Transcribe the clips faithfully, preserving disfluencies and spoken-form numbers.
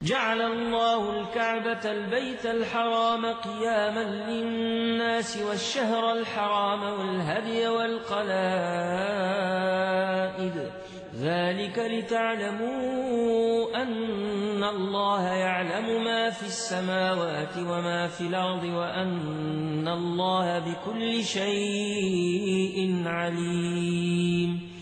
جعل الله الكعبة البيت الحرام قياما للناس والشهر الحرام والهدي والقلائد ذلك لتعلموا أن الله يعلم ما في السماوات وما في الأرض وأن الله بكل شيء عليم.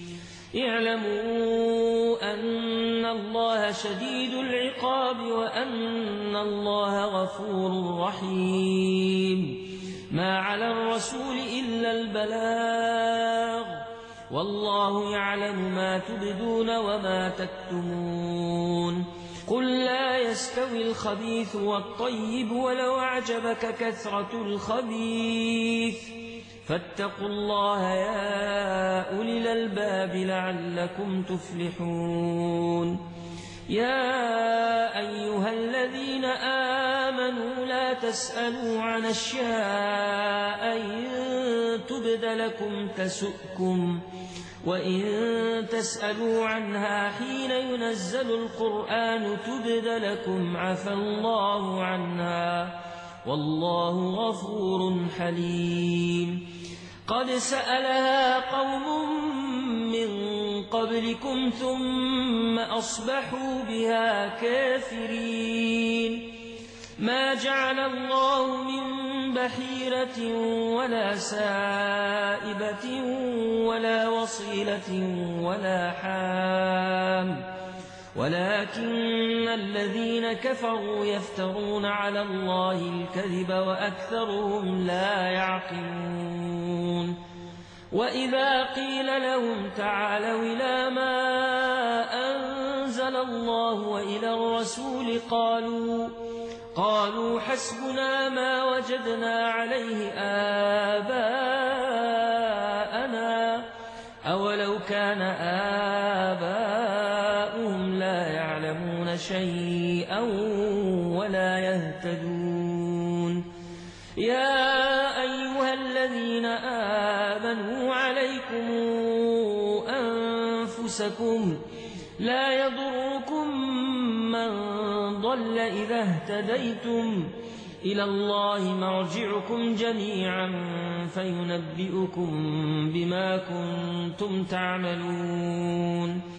اعلموا أن الله شديد العقاب وأن الله غفور رحيم. ما على الرسول إلا البلاغ والله يعلم ما تبدون وما تكتمون. قل لا يستوي الخبيث والطيب ولو أعجبك كثرة الخبيث فاتقوا الله يا أولي الألباب لعلكم تفلحون. يا أيها الذين آمنوا لا تسألوا عن أشياء إن تبد لكم تسؤكم وإن تسألوا عنها حين ينزل القرآن تبد لكم عفى الله عنها والله غفور حليم. قد سألها قوم من قبلكم ثم أصبحوا بها كافرين. ما جعل الله من بحيرة ولا سائبة ولا وصيلة ولا حام ولكن الذين كفروا يفترون على الله الكذب وأكثرهم لا يعقلون. وإذا قيل لهم تعالوا إلى ما أنزل الله وإلى الرسول قالوا قالوا حسبنا ما وجدنا عليه آباءنا أولو كان آباؤهم لا يعلمون شيئا ولا يهتدون. يا أيها الذين آمنوا عليكم أنفسكم لا يضركم من ضل إذا اهتديتم إلى الله مرجعكم جميعا فينبئكم بما كنتم تعملون.